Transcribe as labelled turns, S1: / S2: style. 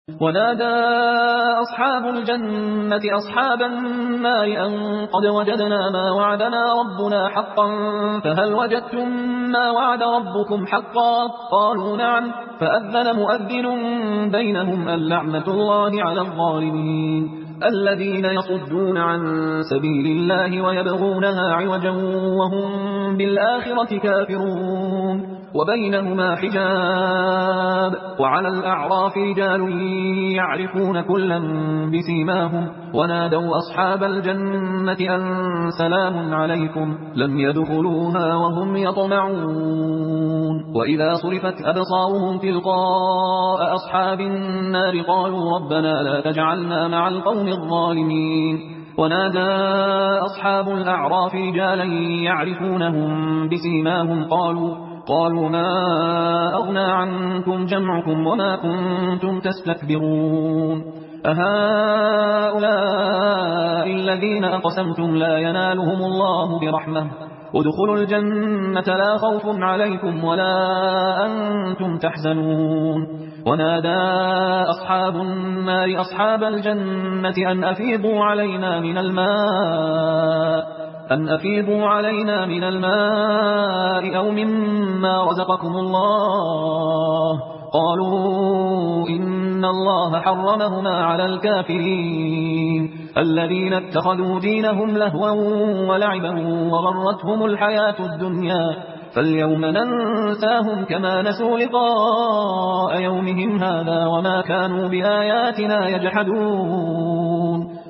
S1: ونادى أصحاب الجنة أصحاب النار أن قد وجدنا ما وعدنا ربنا حقا فهل وجدتم ما وعد ربكم حقا؟ قالوا نعم. فأذن مؤذن بينهم اللعنة الله على الظالمين الذين يصدون عن سبيل الله ويبغونها عوجا وهم بالآخرة كافرون وبينهما حجاب وعلى الأعراف رجال يعرفون كلا بسيماهم ونادوا أصحاب الجنة أن سلام عليكم لم يدخلوها وهم يطمعون وإذا صرفت أبصارهم تلقاء أصحاب النار قالوا ربنا لا تجعلنا مع القوم الظالمين ونادى أصحاب الأعراف رجالا يعرفونهم بسيماهم قالوا ما أغنى عنكم جمعكم وما كنتم تستكبرون أهؤلاء الذين أقسمتم لا ينالهم الله برحمة ادخلوا الجنة لا خوف عليكم ولا أنتم تحزنون ونادى أصحاب النار أصحاب الجنة أن أفيضوا علينا من الماء أو مما رزقكم الله قالوا إن الله حرمهما على الكافرين الذين اتخذوا دينهم لهوا ولعبا وغرتهم الحياة الدنيا فاليوم ننساهم كما نسوا لقاء يومهم هذا وما كانوا بآياتنا يجحدون